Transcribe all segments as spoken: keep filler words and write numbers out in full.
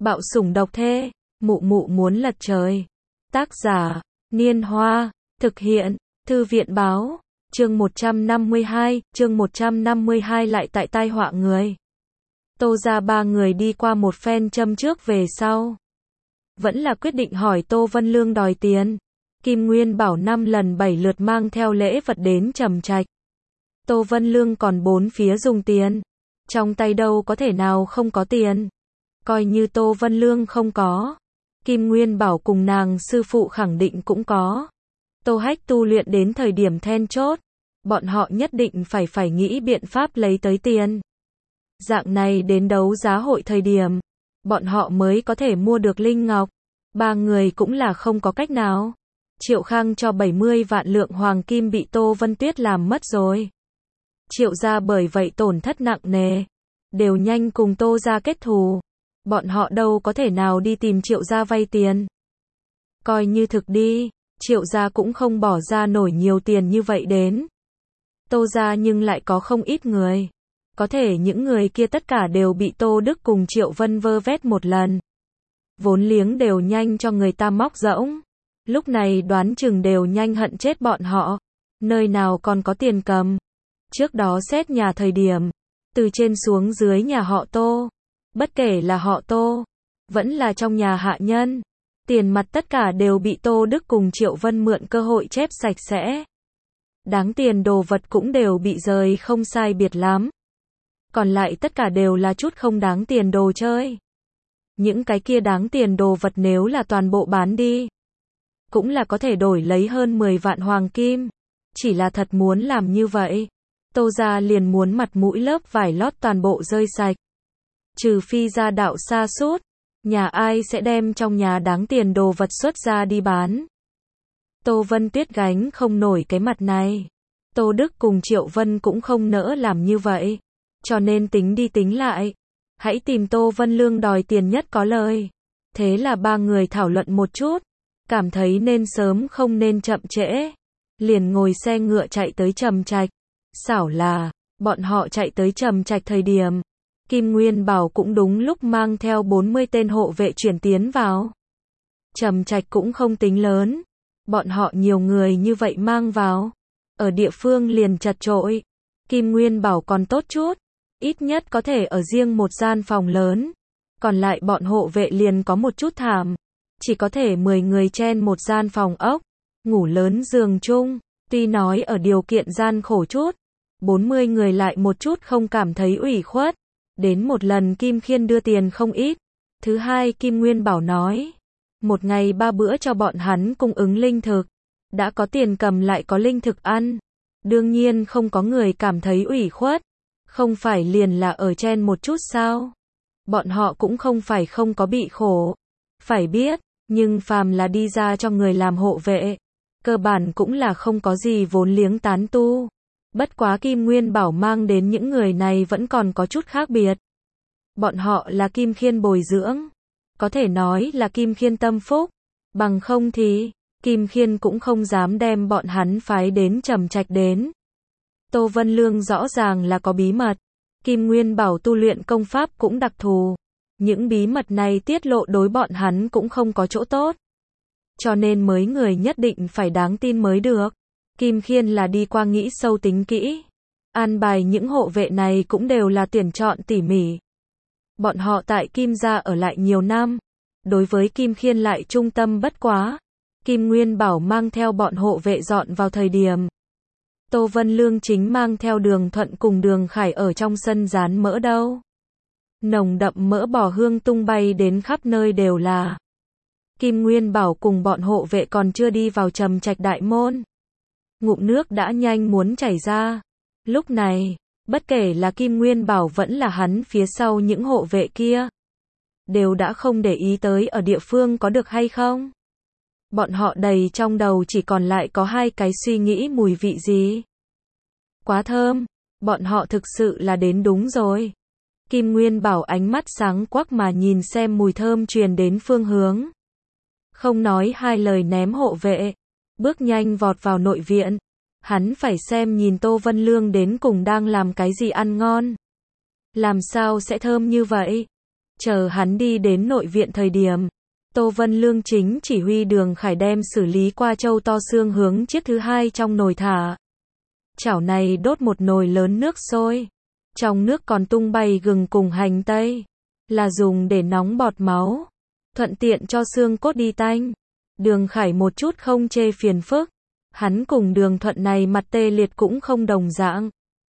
Bạo sủng độc thế, mụ mụ muốn lật trời. Tác giả, Niên Hoa, thực hiện, Thư viện báo, chương một trăm năm mươi hai, chương một trăm năm mươi hai lại tại tai họa người. Tô ra ba người đi qua một phen châm trước về sau. Vẫn là quyết định hỏi Tô Vân Lương đòi tiền. Kim Nguyên Bảo năm lần bảy lượt mang theo lễ vật đến Trầm Trạch. Tô Vân Lương còn bốn phía dùng tiền. Trong tay đâu có thể nào không có tiền. Coi như Tô Vân Lương không có. Kim Nguyên Bảo cùng nàng sư phụ khẳng định cũng có. Tô Hách tu luyện đến thời điểm then chốt. Bọn họ nhất định phải phải nghĩ biện pháp lấy tới tiền. Dạng này đến đấu giá hội thời điểm. Bọn họ mới có thể mua được Linh Ngọc. Ba người cũng là không có cách nào. Triệu Khang cho bảy mươi vạn lượng hoàng kim bị Tô Vân Tuyết làm mất rồi. Triệu gia bởi vậy tổn thất nặng nề. Đều nhanh cùng Tô gia kết thù. Bọn họ đâu có thể nào đi tìm Triệu gia vay tiền. Coi như thực đi, Triệu gia cũng không bỏ ra nổi nhiều tiền như vậy đến. Tô gia nhưng lại có không ít người. Có thể những người kia tất cả đều bị Tô Đức cùng Triệu Vân vơ vét một lần. Vốn liếng đều nhanh cho người ta móc rỗng. Lúc này đoán chừng đều nhanh hận chết bọn họ. Nơi nào còn có tiền cầm. Trước đó xét nhà thời điểm. Từ trên xuống dưới nhà họ Tô. Bất kể là họ Tô. Vẫn là trong nhà hạ nhân. Tiền mặt tất cả đều bị Tô Đức cùng Triệu Vân mượn cơ hội chép sạch sẽ. Đáng tiền đồ vật cũng đều bị rời không sai biệt lắm. Còn lại tất cả đều là chút không đáng tiền đồ chơi. Những cái kia đáng tiền đồ vật nếu là toàn bộ bán đi. Cũng là có thể đổi lấy hơn mười vạn hoàng kim. Chỉ là thật muốn làm như vậy. Tô gia liền muốn mặt mũi lớp vải lót toàn bộ rơi sạch. Trừ phi gia đạo xa sút nhà ai sẽ đem trong nhà đáng tiền đồ vật xuất ra đi bán. Tô Vân Tuyết gánh không nổi cái mặt này. Tô Đức cùng Triệu Vân cũng không nỡ làm như vậy. Cho nên tính đi tính lại. Hãy tìm Tô Vân Lương đòi tiền nhất có lời. Thế là ba người thảo luận một chút. Cảm thấy nên sớm không nên chậm trễ. Liền ngồi xe ngựa chạy tới Trầm Trạch. Xảo là, bọn họ chạy tới Trầm Trạch thời điểm. Kim Nguyên Bảo cũng đúng lúc mang theo bốn mươi tên hộ vệ chuyển tiến vào. Trầm Trạch cũng không tính lớn. Bọn họ nhiều người như vậy mang vào. Ở địa phương liền chật chội. Kim Nguyên Bảo còn tốt chút. Ít nhất có thể ở riêng một gian phòng lớn. Còn lại bọn hộ vệ liền có một chút thảm. Chỉ có thể mười người chen một gian phòng ốc. Ngủ lớn giường chung. Tuy nói ở điều kiện gian khổ chút. bốn mươi người lại một chút không cảm thấy ủy khuất. Đến một lần Kim Khiên đưa tiền không ít. Thứ hai Kim Nguyên Bảo nói. Một ngày ba bữa cho bọn hắn cung ứng linh thực. Đã có tiền cầm lại có linh thực ăn. Đương nhiên không có người cảm thấy ủy khuất. Không phải liền là ở chen một chút sao. Bọn họ cũng không phải không có bị khổ. Phải biết, nhưng phàm là đi ra cho người làm hộ vệ. Cơ bản cũng là không có gì vốn liếng tán tu. Bất quá Kim Nguyên Bảo mang đến những người này vẫn còn có chút khác biệt. Bọn họ là Kim Khiên bồi dưỡng. Có thể nói là Kim Khiên tâm phúc. Bằng không thì, Kim Khiên cũng không dám đem bọn hắn phái đến Trầm Trạch đến. Tô Vân Lương rõ ràng là có bí mật. Kim Nguyên Bảo tu luyện công pháp cũng đặc thù. Những bí mật này tiết lộ đối bọn hắn cũng không có chỗ tốt. Cho nên mới người nhất định phải đáng tin mới được. Kim Khiên là đi qua nghĩ sâu tính kỹ. An bài những hộ vệ này cũng đều là tuyển chọn tỉ mỉ. Bọn họ tại Kim gia ở lại nhiều năm. Đối với Kim Khiên lại trung tâm bất quá. Kim Nguyên Bảo mang theo bọn hộ vệ dọn vào thời điểm. Tô Vân Lương chính mang theo Đường Thuận cùng Đường Khải ở trong sân rán mỡ đâu. Nồng đậm mỡ bò hương tung bay đến khắp nơi đều là. Kim Nguyên Bảo cùng bọn hộ vệ còn chưa đi vào Trầm Trạch đại môn. Ngụm nước đã nhanh muốn chảy ra. Lúc này, bất kể là Kim Nguyên Bảo vẫn là hắn phía sau những hộ vệ kia. Đều đã không để ý tới ở địa phương có được hay không. Bọn họ đầy trong đầu chỉ còn lại có hai cái suy nghĩ mùi vị gì. Quá thơm, bọn họ thực sự là đến đúng rồi. Kim Nguyên Bảo ánh mắt sáng quắc mà nhìn xem mùi thơm truyền đến phương hướng. Không nói hai lời ném hộ vệ. Bước nhanh vọt vào nội viện. Hắn phải xem nhìn Tô Vân Lương đến cùng đang làm cái gì ăn ngon. Làm sao sẽ thơm như vậy? Chờ hắn đi đến nội viện thời điểm, Tô Vân Lương chính chỉ huy Đường Khải đem xử lý qua trâu to xương hướng chiếc thứ hai trong nồi thả. Chảo này đốt một nồi lớn nước sôi. Trong nước còn tung bay gừng cùng hành tây, là dùng để nóng bọt máu, thuận tiện cho xương cốt đi tanh. Đường Khải một chút không chê phiền phức, hắn cùng Đường Thuận này mặt tê liệt cũng không đồng dạng.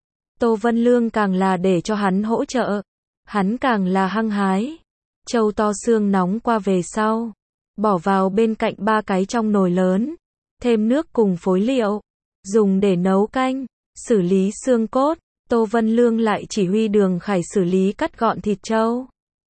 Tô Vân Lương càng là để cho hắn hỗ trợ, hắn càng là hăng hái. Trâu to xương nóng qua về sau, bỏ vào bên cạnh ba cái trong nồi lớn, thêm nước cùng phối liệu, dùng để nấu canh, xử lý xương cốt. Tô Vân Lương lại chỉ huy Đường Khải xử lý cắt gọn thịt trâu.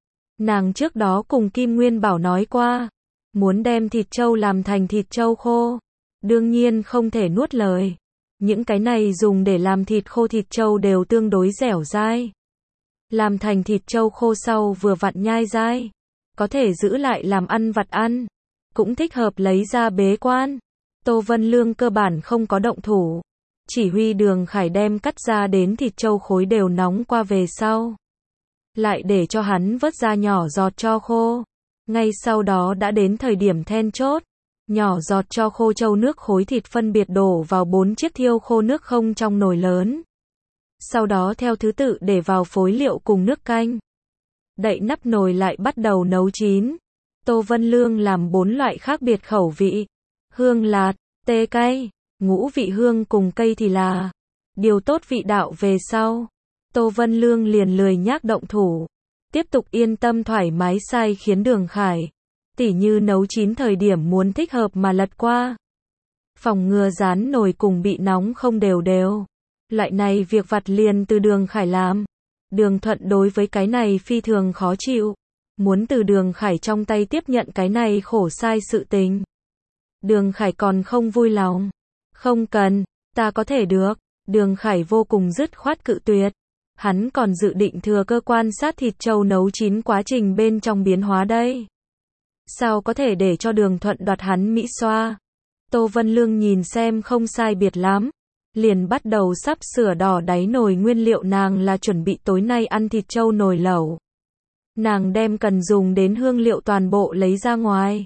Nàng trước đó cùng Kim Nguyên Bảo nói qua, muốn đem thịt trâu làm thành thịt trâu khô. Đương nhiên không thể nuốt lời. Những cái này dùng để làm thịt khô thịt trâu đều tương đối dẻo dai. Làm thành thịt trâu khô sau vừa vặn nhai dai, có thể giữ lại làm ăn vặt ăn, cũng thích hợp lấy ra bế quan. Tô Vân Lương cơ bản không có động thủ, chỉ huy Đường Khải đem cắt ra đến thịt trâu khối đều nóng qua về sau, lại để cho hắn vớt ra nhỏ giọt cho khô. Ngay sau đó đã đến thời điểm then chốt, nhỏ giọt cho khô trâu nước khối thịt phân biệt đổ vào bốn chiếc thiêu khô nước không trong nồi lớn. Sau đó theo thứ tự để vào phối liệu cùng nước canh. Đậy nắp nồi lại bắt đầu nấu chín. Tô Vân Lương làm bốn loại khác biệt khẩu vị: hương lạt, tê cay, ngũ vị hương cùng cây thì là. Điều tốt vị đạo về sau, Tô Vân Lương liền lười nhác động thủ, tiếp tục yên tâm thoải mái sai khiến Đường Khải, tỉ như nấu chín thời điểm muốn thích hợp mà lật qua, phòng ngừa rán nồi cùng bị nóng không đều đều. Loại này việc vặt liền từ Đường Khải làm. Đường Thuận đối với cái này phi thường khó chịu, muốn từ Đường Khải trong tay tiếp nhận cái này khổ sai sự tình. Đường Khải còn không vui lòng. Không cần, ta có thể được. Đường Khải vô cùng dứt khoát cự tuyệt. Hắn còn dự định thừa cơ quan sát thịt trâu nấu chín quá trình bên trong biến hóa đây. Sao có thể để cho Đường Thuận đoạt hắn mỹ xoa. Tô Vân Lương nhìn xem không sai biệt lắm, liền bắt đầu sắp sửa đỏ đáy nồi nguyên liệu. Nàng là chuẩn bị tối nay ăn thịt trâu nồi lẩu. Nàng đem cần dùng đến hương liệu toàn bộ lấy ra ngoài.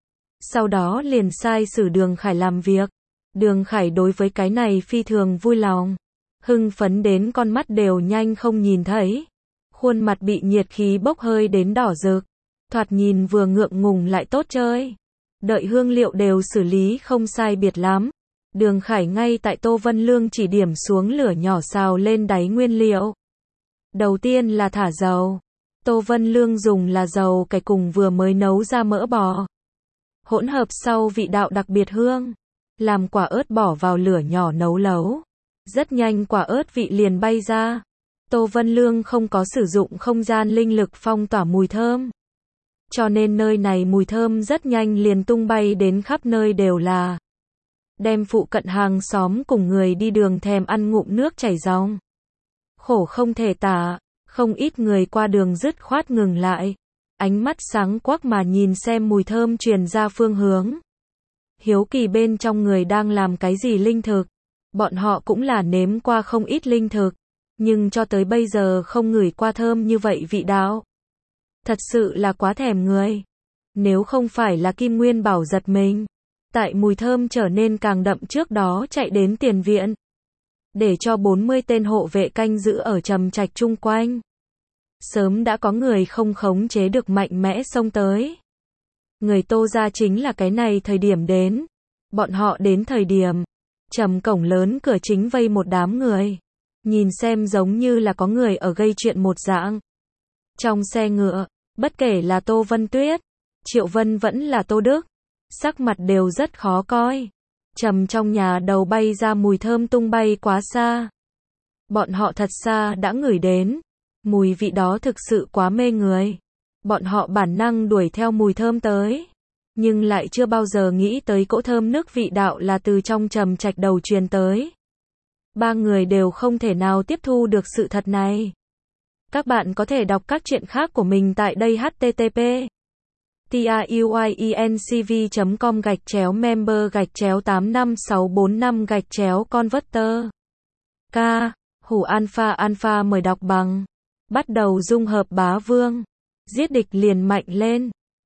Sau đó liền sai sử Đường Khải làm việc. Đường Khải đối với cái này phi thường vui lòng, hưng phấn đến con mắt đều nhanh không nhìn thấy. Khuôn mặt bị nhiệt khí bốc hơi đến đỏ rực, thoạt nhìn vừa ngượng ngùng lại tốt chơi. Đợi hương liệu đều xử lý không sai biệt lắm, Đường Khải ngay tại Tô Vân Lương chỉ điểm xuống lửa nhỏ xào lên đáy nguyên liệu. Đầu tiên là thả dầu. Tô Vân Lương dùng là dầu cải cùng vừa mới nấu ra mỡ bò. Hỗn hợp sau vị đạo đặc biệt hương. Làm quả ớt bỏ vào lửa nhỏ nấu lấu. Rất nhanh quả ớt vị liền bay ra. Tô Vân Lương không có sử dụng không gian linh lực phong tỏa mùi thơm, cho nên nơi này mùi thơm rất nhanh liền tung bay đến khắp nơi đều là. Đem phụ cận hàng xóm cùng người đi đường thèm ăn ngụm nước chảy ròng. Khổ không thể tả, không ít người qua đường dứt khoát ngừng lại, ánh mắt sáng quắc mà nhìn xem mùi thơm truyền ra phương hướng. Hiếu kỳ bên trong người đang làm cái gì linh thực. Bọn họ cũng là nếm qua không ít linh thực, nhưng cho tới bây giờ không ngửi qua thơm như vậy vị đạo. Thật sự là quá thèm người. Nếu không phải là Kim Nguyên Bảo giật mình, tại mùi thơm trở nên càng đậm trước đó chạy đến tiền viện, để cho bốn mươi tên hộ vệ canh giữ ở trầm trạch chung quanh. Sớm đã có người không khống chế được mạnh mẽ xông tới. Người Tô gia chính là cái này thời điểm đến. Bọn họ đến thời điểm, trầm cổng lớn cửa chính vây một đám người. Nhìn xem giống như là có người ở gây chuyện một dạng. Trong xe ngựa, bất kể là Tô Vân Tuyết, Triệu Vân vẫn là Tô Đức, sắc mặt đều rất khó coi. Trầm trong nhà đầu bay ra mùi thơm tung bay quá xa. Bọn họ thật xa đã ngửi đến. Mùi vị đó thực sự quá mê người. Bọn họ bản năng đuổi theo mùi thơm tới, nhưng lại chưa bao giờ nghĩ tới cỗ thơm nước vị đạo là từ trong trầm trạch đầu truyền tới. Ba người đều không thể nào tiếp thu được sự thật này. Các bạn có thể đọc các truyện khác của mình tại đây h t t p truyencv chấm com gạch chéo member gạch chéo tám năm sáu bốn năm gạch chéo converter. K. Hủ Alpha Alpha mời đọc bằng. Bắt đầu dung hợp bá vương. Giết địch liền mạnh lên.